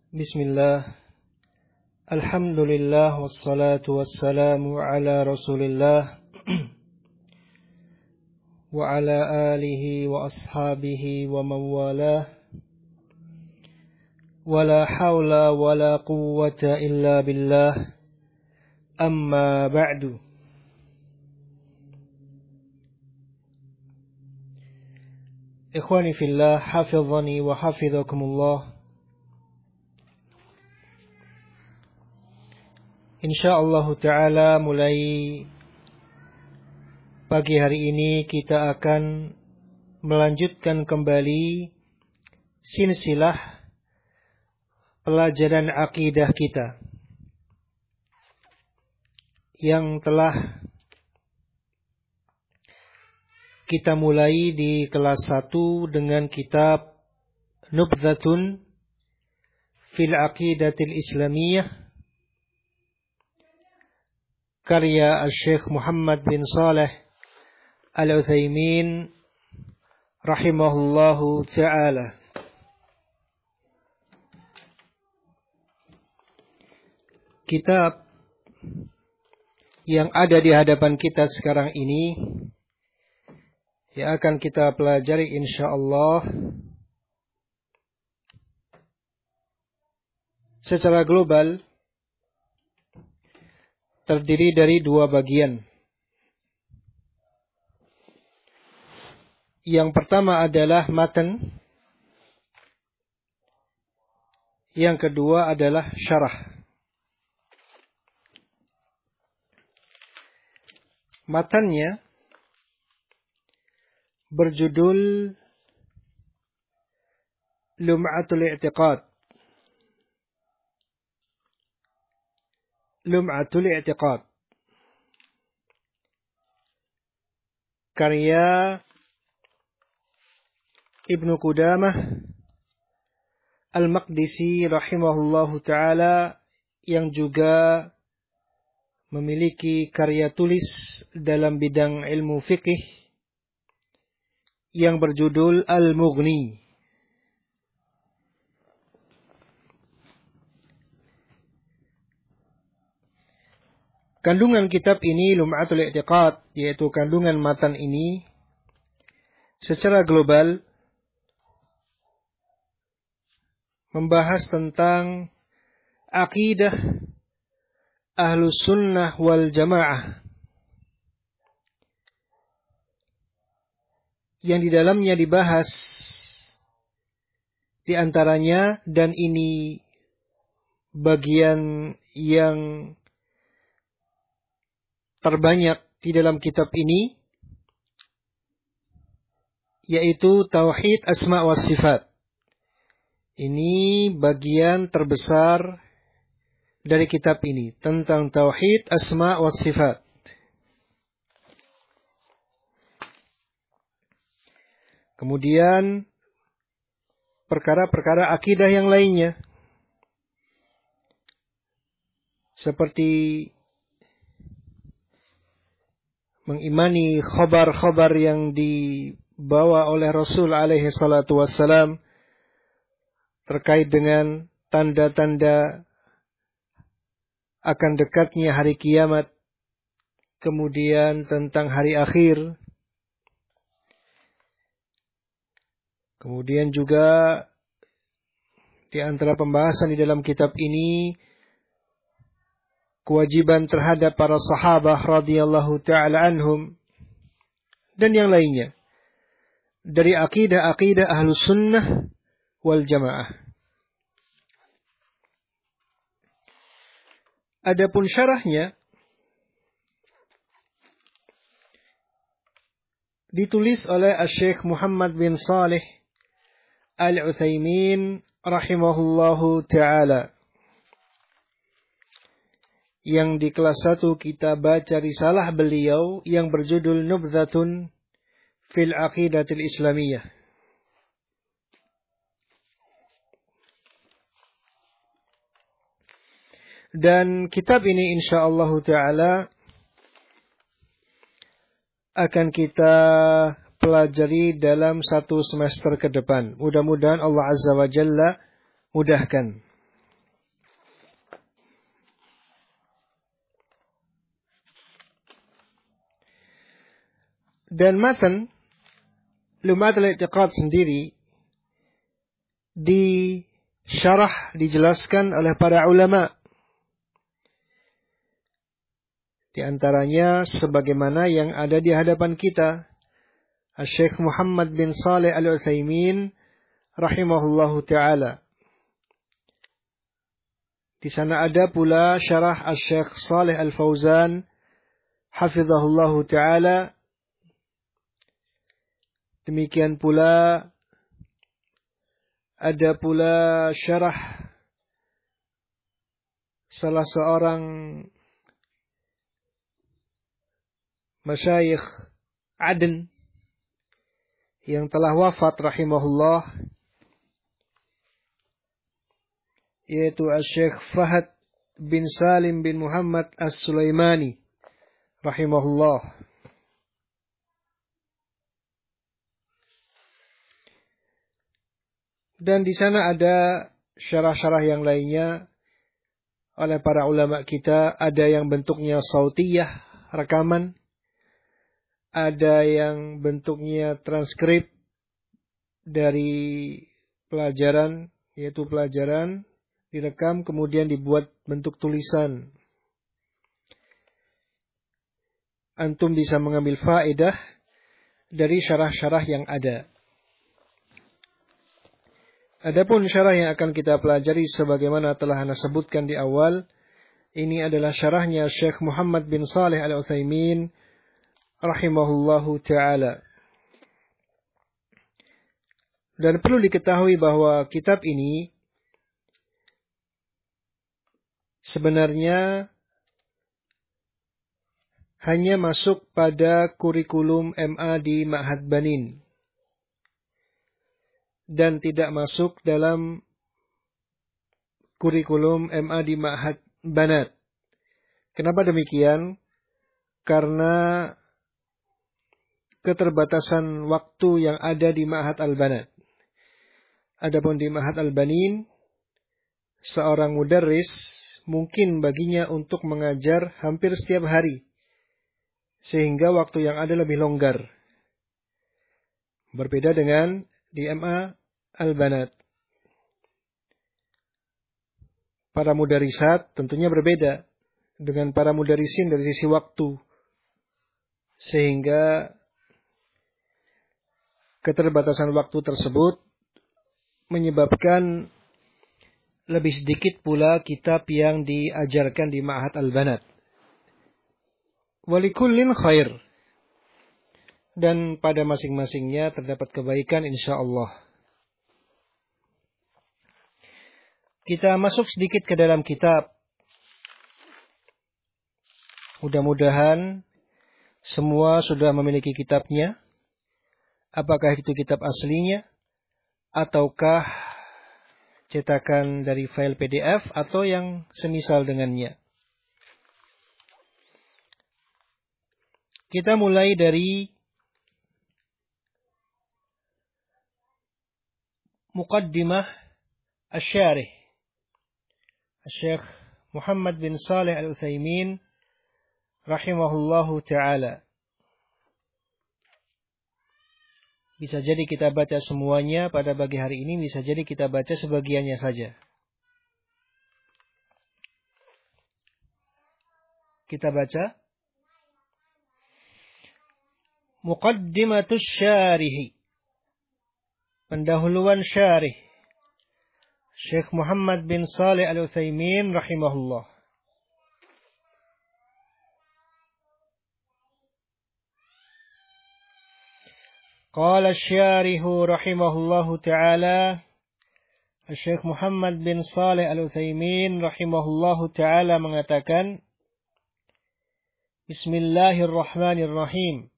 Bismillah, alhamdulillah, wassalatu wassalamu ala rasulillah wa ala alihi wa ashabihi wa mawalah wa la hawla wa la quwwata illa billah, amma ba'du. Ikhwani fillah, hafizani wa hafizakumullah. InsyaAllah ta'ala mulai pagi hari ini kita akan melanjutkan kembali silsilah pelajaran akidah kita yang telah kita mulai di kelas 1 dengan kitab Nubdhatun fil Aqidatil Islamiyah karya Syekh Muhammad bin Saleh Al-Utsaimin rahimahullahu ta'ala. Kitab yang ada di hadapan kita sekarang ini yang akan kita pelajari insyaallah secara global terdiri dari 2 bagian. Yang pertama adalah matan, yang kedua adalah syarah. Matannya berjudul Lum'atul I'tiqad. Lum'atul I'tiqad karya Ibnu Qudamah Al-Maqdisi rahimahullahu ta'ala, yang juga memiliki karya tulis dalam bidang ilmu fikih yang berjudul Al-Mughni. Kandungan kitab ini, Lum'atul I'tiqad, yaitu kandungan matan ini, secara global membahas tentang akidah Ahlus Sunnah wal Jamaah, yang di dalamnya dibahas di antaranya, dan ini bagian yang terbanyak di dalam kitab ini, yaitu Tauhid Asma wa Sifat. Ini bagian terbesar dari kitab ini, tentang Tauhid Asma wa Sifat. Kemudian perkara-perkara akidah yang lainnya, seperti mengimani khabar-khabar yang dibawa oleh Rasul alaihi salatu wassalam terkait dengan tanda-tanda akan dekatnya hari kiamat, kemudian tentang hari akhir, kemudian juga di antara pembahasan di dalam kitab ini kewajiban terhadap para sahabah radhiyallahu ta'ala anhum dan yang lainnya dari akidah-akidah Ahlus Sunnah wal Jamaah. Adapun syarahnya ditulis oleh Syekh Muhammad bin Saleh Al-Utsaimin rahimahullahu ta'ala, yang di kelas 1 kita baca risalah beliau yang berjudul Nubdhatun fil Aqidatil Islamiyah. Dan kitab ini insyaallah ta'ala akan kita pelajari dalam 1 semester ke depan. Mudah-mudahan Allah Azza wa Jalla mudahkan. Dan matan Lumat al-I'tiqad sendiri dijelaskan oleh para ulama. Di antaranya sebagaimana yang ada di hadapan kita, Syekh Muhammad bin Shalih Al-Utsaimin rahimahullahu taala. Di sana ada pula syarah Syekh Shalih Al-Fauzan hafizahullahu taala. Demikian pula ada pula syarah salah seorang masyayikh Aden yang telah wafat rahimahullah, yaitu Syekh Fahad bin Salim bin Muhammad As-Sulaimani rahimahullah. Dan di sana ada syarah-syarah yang lainnya oleh para ulama kita. Ada yang bentuknya sautiyah, rekaman. Ada yang bentuknya transkrip dari pelajaran, yaitu pelajaran direkam kemudian dibuat bentuk tulisan. Antum bisa mengambil faedah dari syarah-syarah yang ada. Adapun syarah yang akan kita pelajari sebagaimana telah Ana sebutkan di awal, ini adalah syarahnya Syekh Muhammad bin Shalih Al-Utsaimin rahimahullahu taala. Dan perlu diketahui bahwa kitab ini sebenarnya hanya masuk pada kurikulum MA di Ma'had Banin dan tidak masuk dalam kurikulum MA di Ma'had Banat. Kenapa demikian? Karena keterbatasan waktu yang ada di Ma'had Al-Banat. Adapun di Ma'had Al-Banin, seorang mudarris mungkin baginya untuk mengajar hampir setiap hari, sehingga waktu yang ada lebih longgar. Berbeda dengan di MA Al-Banat. Para mudarisat tentunya berbeda dengan para mudarisin dari sisi waktu. Sehingga keterbatasan waktu tersebut menyebabkan lebih sedikit pula kitab yang diajarkan di Ma'had Al-Banat. Walikullin khair. Dan pada masing-masingnya terdapat kebaikan insyaallah. Kita masuk sedikit ke dalam kitab. Mudah-mudahan semua sudah memiliki kitabnya. Apakah itu kitab aslinya ataukah cetakan dari file PDF atau yang semisal dengannya. Kita mulai dari Muqaddimah Asy-Syarih Syekh Muhammad bin Shalih Al-Utsaimin rahimahullahu taala. Bisa jadi kita baca semuanya pada pagi hari ini, bisa jadi kita baca sebagiannya saja. Kita baca Muqaddimatus Syarih, pendahuluan syarih Syekh Muhammad bin Shalih Al-Utsaimin rahimahullah. Qala asy-syarihu rahimahullahu ta'ala, Syekh Muhammad bin Shalih Al-Utsaimin rahimahullahu ta'ala mengatakan, Bismillahirrahmanirrahim.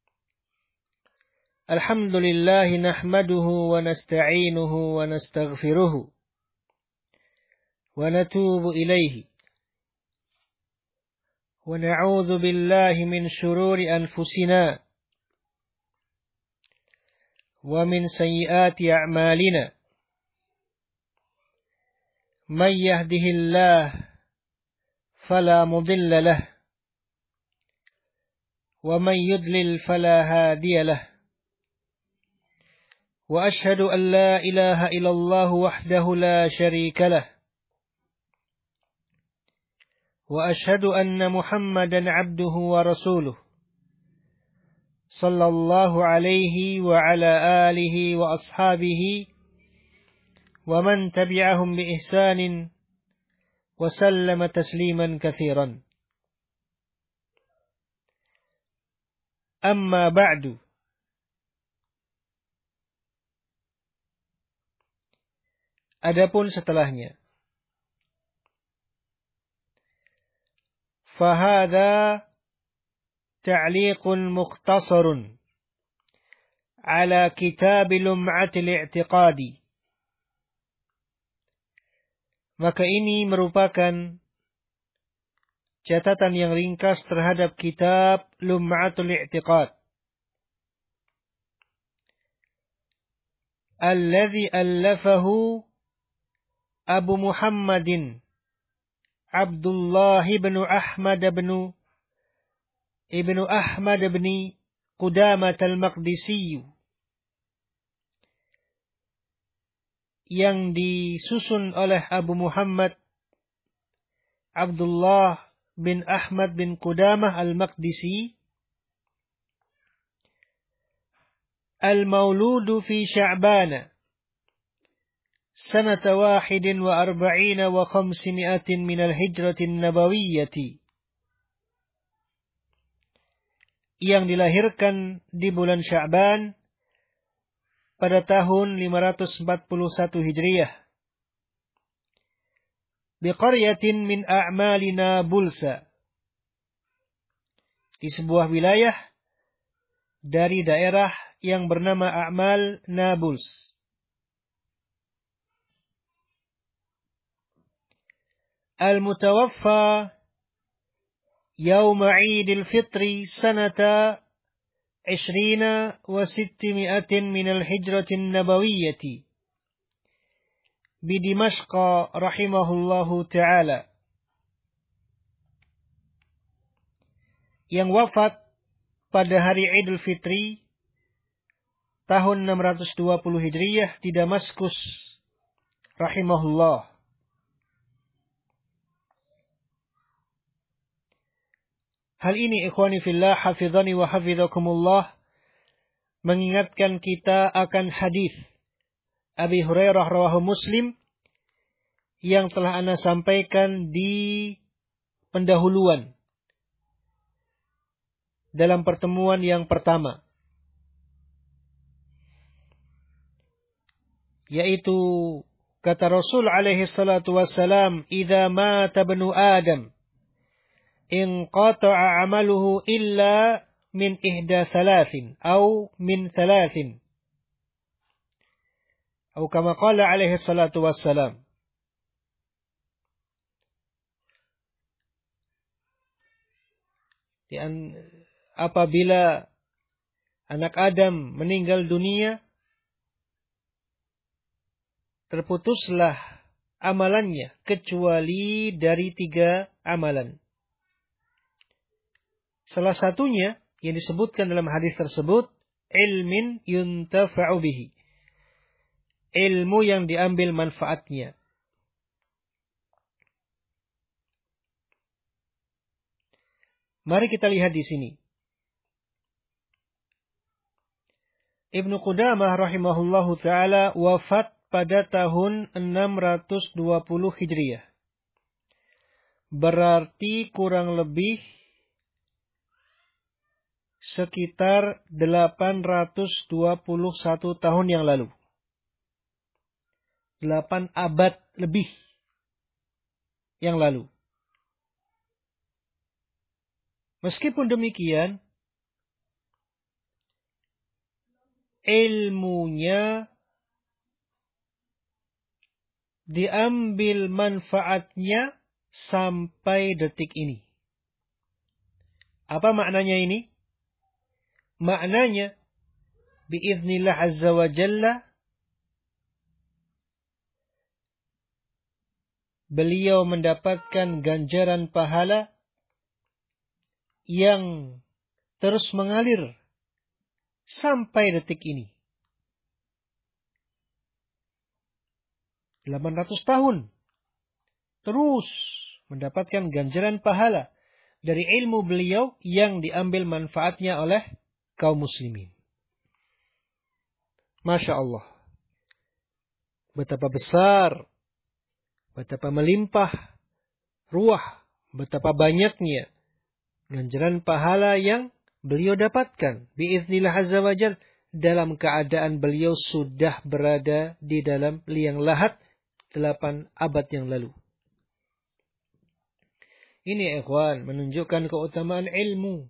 Alhamdulillah nahmaduhu wa nasta'inuhu wa nastaghfiruhu wa natubu ilaihi wa na'udzu billahi min syururi anfusina wa min sayyiati a'malina. Man yahdihillahu fala mudilla lahu ومن يضلل فلا هادي له وأشهد أن لا إله إلا الله وحده لا شريك له وأشهد أن محمدا عبده ورسوله صلى الله عليه وعلى آله وأصحابه ومن تبعهم بإحسان وسلم تسليما كثيرا أما بعد Adapun setelahnya فهذا تعليق مختصر على كتاب لمعة الاعتقاد. Maka ini merupakan catatan yang ringkas terhadap kitab Lum'atul I'tiqad alladhi allafahu Abu Muhammadin Abdullah ibn Ahmad ibn Qudamah al-Maqdisi, yang disusun oleh Abu Muhammad Abdullah bin Ahmad bin Qudamah al-Maqdisi, al-mauludu fi Sya'ban sanata 41 wa 500 min al-hijratin nabawiyyati, yang dilahirkan di bulan Sya'ban pada tahun 541 Hijriah biqaryatin min a'mali Nabulsa, di sebuah wilayah dari daerah yang bernama A'mal Nablus. Al-mutawaffa yawma 'Idil Fitri sanata 20 wa 600 min al-hijratin nabawiyyati bi Dimashq rahimahullahu ta'ala, yang wafat pada hari Idul Fitri tahun 620 Hijriyah di Damaskus rahimahullah. Hal ini ikhwani fillah hafizani wa hafizakumullah mengingatkan kita akan hadis Abi Hurairah rawahu Muslim yang telah ana sampaikan di pendahuluan dalam pertemuan yang pertama, yaitu kata Rasul alaihi salatu wassalam, "Idza mata ibnu Adam inqata'a 'amaluhu illa min ihda thalathin aw min thalathin." Atau kama qala alaihi salatu wassalam. Apabila anak Adam meninggal dunia, terputuslah amalannya kecuali dari 3 amalan. Salah satunya yang disebutkan dalam hadis tersebut, ilmin yuntafa'u bihi, ilmu yang diambil manfaatnya. Mari kita lihat di sini. Ibnu Qudamah rahimahullahu ta'ala wafat pada tahun 620 Hijriah. Berarti kurang lebih sekitar 821 tahun yang lalu. 8 abad lebih yang lalu. Meskipun demikian, ilmunya diambil manfaatnya sampai detik ini. Apa maknanya ini? Maknanya, biiznillah azza wa jalla, beliau mendapatkan ganjaran pahala yang terus mengalir sampai detik ini. 800 tahun terus mendapatkan ganjaran pahala dari ilmu beliau yang diambil manfaatnya oleh kaum muslimin. Masya Allah. Betapa besar, betapa melimpah ruah, betapa banyaknya ganjaran pahala yang beliau dapatkan biiznillah azza wajal dalam keadaan beliau sudah berada di dalam liang lahat 8 abad yang lalu. Ini ikhwan menunjukkan keutamaan ilmu.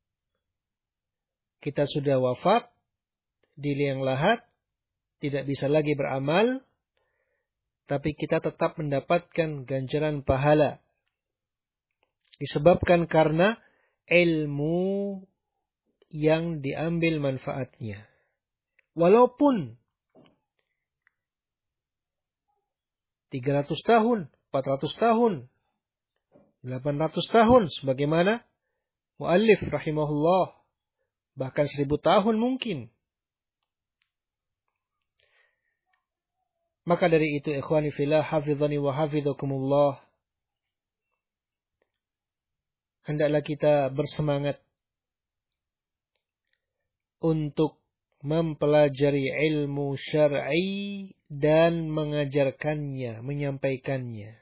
Kita sudah wafat di liang lahat, tidak bisa lagi beramal, tapi kita tetap mendapatkan ganjaran pahala. Disebabkan karena ilmu yang diambil manfaatnya. Walaupun 300 tahun, 400 tahun, 800 tahun, sebagaimana muallif rahimahullah, bahkan 1000 tahun mungkin. Maka dari itu, ikhwani fillah, hafizani wa hafizakumullah, hendaklah kita bersemangat untuk mempelajari ilmu syar'i dan mengajarkannya, menyampaikannya.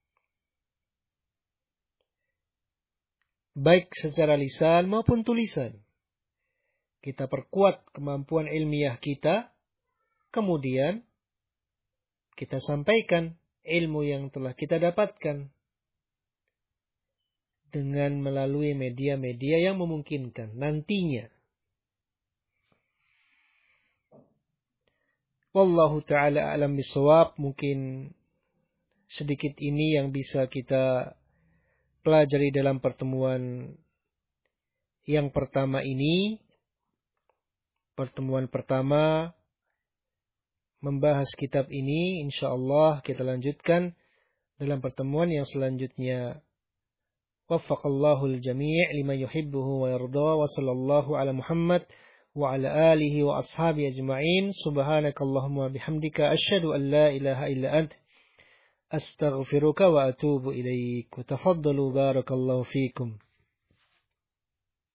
Baik secara lisan maupun tulisan. Kita perkuat kemampuan ilmiah kita, kemudian kita sampaikan ilmu yang telah kita dapatkan dengan melalui media-media yang memungkinkan nantinya. Wallahu ta'ala a'lam bishawab. Mungkin sedikit ini yang bisa kita pelajari dalam pertemuan yang pertama ini. Pertemuan pertama membahas kitab ini. InsyaAllah kita lanjutkan dalam pertemuan yang selanjutnya. Waffaqallahu al-jami' lima yuhibbuhu wa yarda. Wa sallallahu ala Muhammad wa ala alihi wa ashabi ajma'in. Subhanakallahumma bihamdika asyhadu an la ilaha illa ant astaghfiruka wa atubu ilaik. Tafaddalu barakallahu fikum.